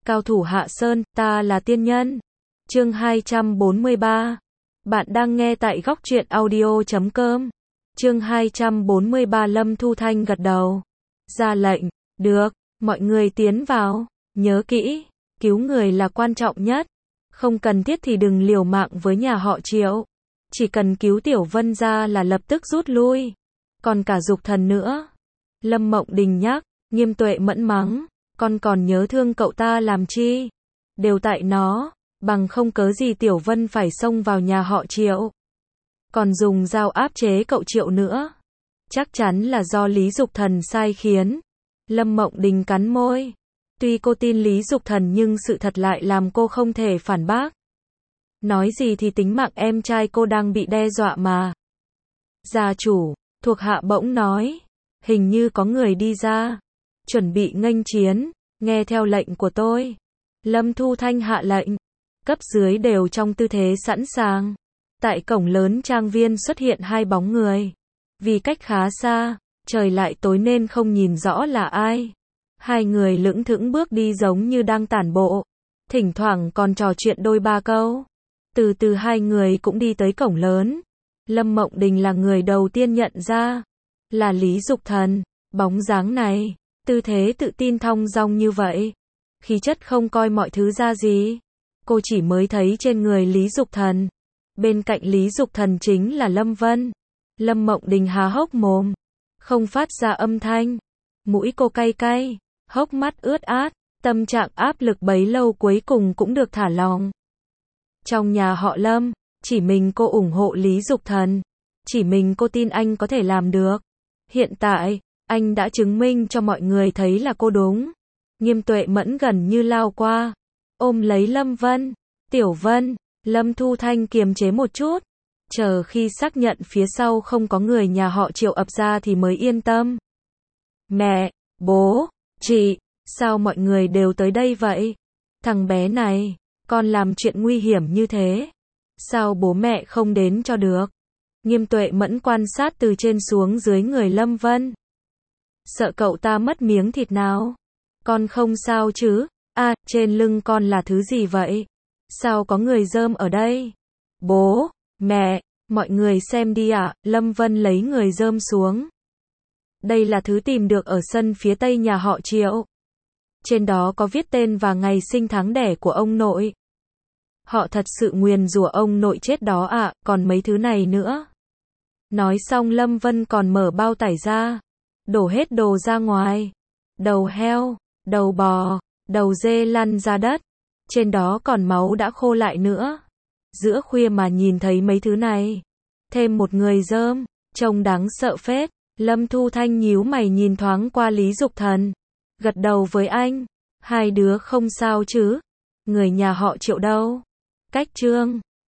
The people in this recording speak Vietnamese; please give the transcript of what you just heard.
Cao thủ Hạ Sơn, ta là tiên nhân. Chương 243. Bạn đang nghe tại góc truyện audio.com. Chương 243. Lâm Thu Thanh gật đầu. Ra lệnh. Được, mọi người tiến vào. Nhớ kỹ, cứu người là quan trọng nhất. Không cần thiết thì đừng liều mạng với nhà họ Triệu. Chỉ cần cứu Tiểu Vân ra là lập tức rút lui. Còn cả Dục Thần nữa. Lâm Mộng Đình nhắc. Nghiêm Tuệ Mẫn mắng. Con còn nhớ thương cậu ta làm chi? Đều tại nó, bằng không cớ gì Tiểu Vân phải xông vào nhà họ Triệu. Còn dùng dao áp chế cậu Triệu nữa. Chắc chắn là do Lý Dục Thần sai khiến. Lâm Mộng Đình cắn môi. Tuy cô tin Lý Dục Thần nhưng sự thật lại làm cô không thể phản bác. Nói gì thì tính mạng em trai cô đang bị đe dọa mà. Gia chủ, thuộc hạ bỗng nói. Hình như có người đi ra. Chuẩn bị nghênh chiến, nghe theo lệnh của tôi. Lâm Thu Thanh hạ lệnh. Cấp dưới đều trong tư thế sẵn sàng. Tại cổng lớn trang viên xuất hiện hai bóng người. Vì cách khá xa, trời lại tối nên không nhìn rõ là ai. Hai người lững thững bước đi giống như đang tản bộ. Thỉnh thoảng còn trò chuyện đôi ba câu. Từ từ hai người cũng đi tới cổng lớn. Lâm Mộng Đình là người đầu tiên nhận ra. Là Lý Dục Thần. Bóng dáng này, tư thế tự tin thong dong như vậy. Khí chất không coi mọi thứ ra gì. Cô chỉ mới thấy trên người Lý Dục Thần. Bên cạnh Lý Dục Thần chính là Lâm Vân. Lâm Mộng Đình há hốc mồm. Không phát ra âm thanh. Mũi cô cay cay. Hốc mắt ướt át. Tâm trạng áp lực bấy lâu cuối cùng cũng được thả lỏng. Trong nhà họ Lâm, chỉ mình cô ủng hộ Lý Dục Thần. Chỉ mình cô tin anh có thể làm được. Hiện tại, anh đã chứng minh cho mọi người thấy là cô đúng. Nghiêm Tuệ Mẫn gần như lao qua. Ôm lấy Lâm Vân. Tiểu Vân, Lâm Thu Thanh kiềm chế một chút. Chờ khi xác nhận phía sau không có người nhà họ Triệu ập ra thì mới yên tâm. Mẹ, bố, chị, sao mọi người đều tới đây vậy? Thằng bé này, con làm chuyện nguy hiểm như thế. Sao bố mẹ không đến cho được? Nghiêm Tuệ Mẫn quan sát từ trên xuống dưới người Lâm Vân. Sợ cậu ta mất miếng thịt nào? Con không sao chứ? À, trên lưng con là thứ gì vậy? Sao có người rơm ở đây? Bố, mẹ, mọi người xem đi ạ. Lâm Vân lấy người rơm xuống. Đây là thứ tìm được ở sân phía tây nhà họ Triệu. Trên đó có viết tên và ngày sinh tháng đẻ của ông nội. Họ thật sự nguyền rủa ông nội chết đó ạ, còn mấy thứ này nữa. Nói xong Lâm Vân còn mở bao tải ra. Đổ hết đồ ra ngoài. Đầu heo, đầu bò, đầu dê lăn ra đất. Trên đó còn máu đã khô lại nữa. Giữa khuya mà nhìn thấy mấy thứ này. Thêm một người rơm, trông đáng sợ phết. Lâm Thu Thanh nhíu mày nhìn thoáng qua Lý Dục Thần. Gật đầu với anh. Hai đứa không sao chứ? Người nhà họ Triệu đâu? Cách Trương,